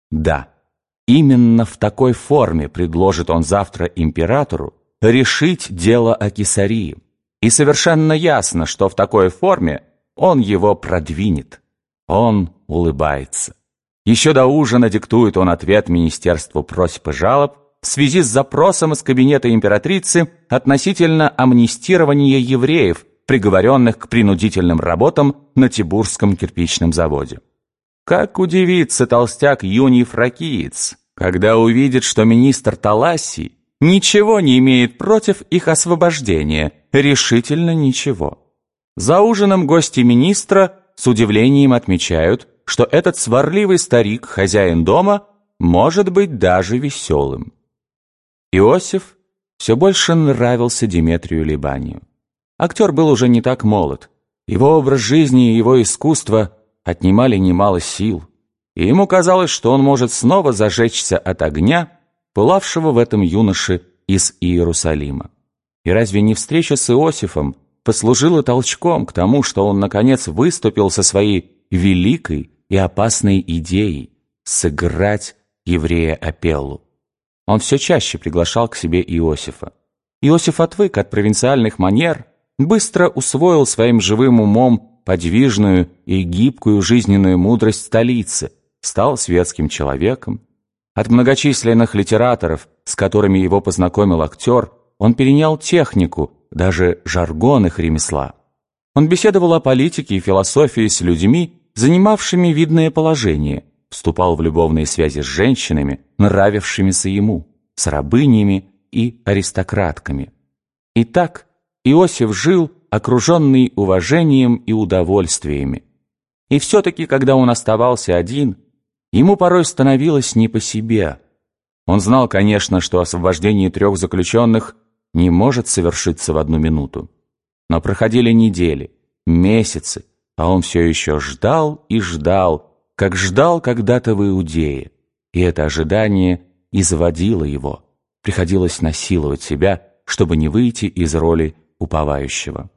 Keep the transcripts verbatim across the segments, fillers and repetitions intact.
Да, именно в такой форме предложит он завтра императору решить дело о Кесарии. И совершенно ясно, что в такой форме он его продвинет. Он улыбается. Еще до ужина диктует он ответ Министерству просьб и жалоб в связи с запросом из кабинета императрицы относительно амнистирования евреев, приговоренных к принудительным работам на Тибурском кирпичном заводе. Как удивится толстяк Юний Фракиец, когда увидит, что министр Талассий ничего не имеет против их освобождения, решительно ничего. За ужином гости министра с удивлением отмечают, что этот сварливый старик, хозяин дома, может быть даже веселым. Иосиф все больше нравился Деметрию Либанию. Актер был уже не так молод. Его образ жизни и его искусство отнимали немало сил, и ему казалось, что он может снова зажечься от огня, пылавшего в этом юноше из Иерусалима. И разве не встреча с Иосифом послужила толчком к тому, что он, наконец, выступил со своей великой и опасной идеей сыграть еврея Апеллу? Он все чаще приглашал к себе Иосифа. Иосиф отвык от провинциальных манер, быстро усвоил своим живым умом подвижную и гибкую жизненную мудрость столицы, стал светским человеком. От многочисленных литераторов, с которыми его познакомил актер, он перенял технику, даже жаргон их ремесла. Он беседовал о политике и философии с людьми, занимавшими видное положение, вступал в любовные связи с женщинами, нравившимися ему, с рабынями и аристократками. Итак, Иосиф жил, окруженный уважением и удовольствиями. И все-таки, когда он оставался один, ему порой становилось не по себе. Он знал, конечно, что освобождение трех заключенных не может совершиться в одну минуту. Но проходили недели, месяцы, а он все еще ждал и ждал, как ждал когда-то в Иудее. И это ожидание изводило его. Приходилось насиловать себя, чтобы не выйти из роли уповающего.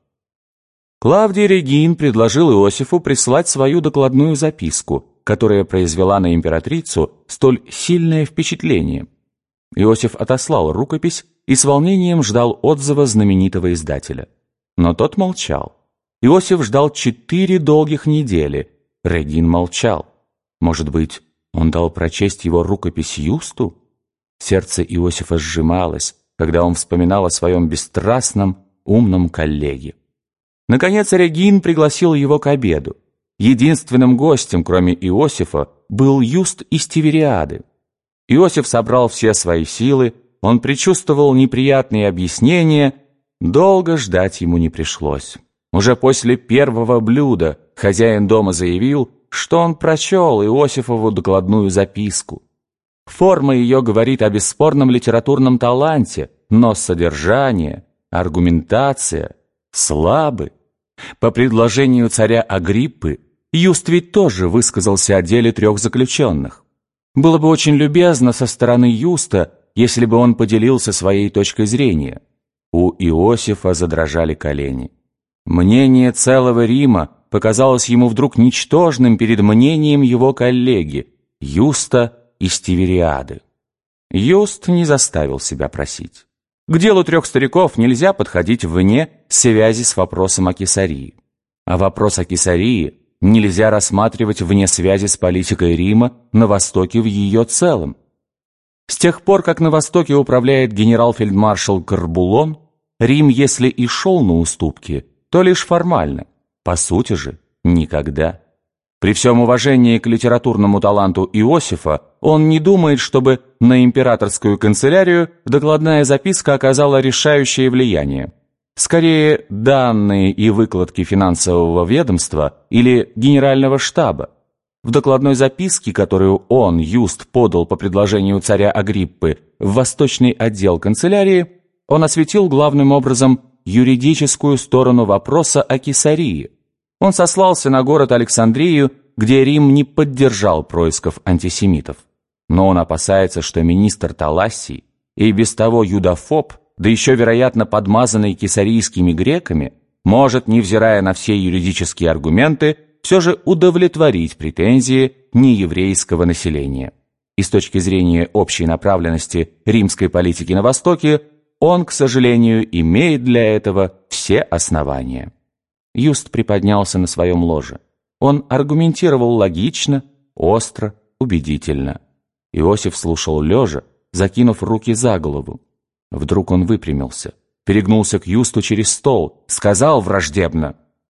Клавдий Регин предложил Иосифу прислать свою докладную записку, которая произвела на императрицу столь сильное впечатление. Иосиф отослал рукопись и с волнением ждал отзыва знаменитого издателя. Но тот молчал. Иосиф ждал четыре долгих недели. Регин молчал. Может быть, он дал прочесть его рукопись Юсту? Сердце Иосифа сжималось, когда он вспоминал о своем бесстрастном, умном коллеге. Наконец Регин пригласил его к обеду. Единственным гостем, кроме Иосифа, был Юст из Тивериады. Иосиф собрал все свои силы, он предчувствовал неприятные объяснения, долго ждать ему не пришлось. Уже после первого блюда хозяин дома заявил, что он прочел Иосифову докладную записку. Форма ее говорит о бесспорном литературном таланте, но содержание, аргументация слабы. По предложению царя Агриппы, Юст ведь тоже высказался о деле трех заключенных. Было бы очень любезно со стороны Юста, если бы он поделился своей точкой зрения. У Иосифа задрожали колени. Мнение целого Рима показалось ему вдруг ничтожным перед мнением его коллеги, Юста из Тивериады. Юст не заставил себя просить. К делу трех стариков нельзя подходить вне связи с вопросом о Кесарии. А вопрос о Кесарии нельзя рассматривать вне связи с политикой Рима на Востоке в ее целом. С тех пор, как на Востоке управляет генерал-фельдмаршал Корбулон, Рим, если и шел на уступки, то лишь формально, по сути же, никогда. При всем уважении к литературному таланту Иосифа, он не думает, чтобы на императорскую канцелярию докладная записка оказала решающее влияние. Скорее, данные и выкладки финансового ведомства или генерального штаба. В докладной записке, которую он, Юст, подал по предложению царя Агриппы в восточный отдел канцелярии, он осветил главным образом юридическую сторону вопроса о Кесарии. Он сослался на город Александрию, где Рим не поддержал происков антисемитов. Но он опасается, что министр Талассий и без того юдофоб, да еще, вероятно, подмазанный кесарийскими греками, может, невзирая на все юридические аргументы, все же удовлетворить претензии нееврейского населения. и с точки зрения общей направленности римской политики на Востоке, он, к сожалению, имеет для этого все основания. Юст приподнялся на своем ложе. Он аргументировал логично, остро, убедительно. Иосиф слушал лежа, закинув руки за голову. Вдруг он выпрямился, перегнулся к Юсту через стол, сказал враждебно: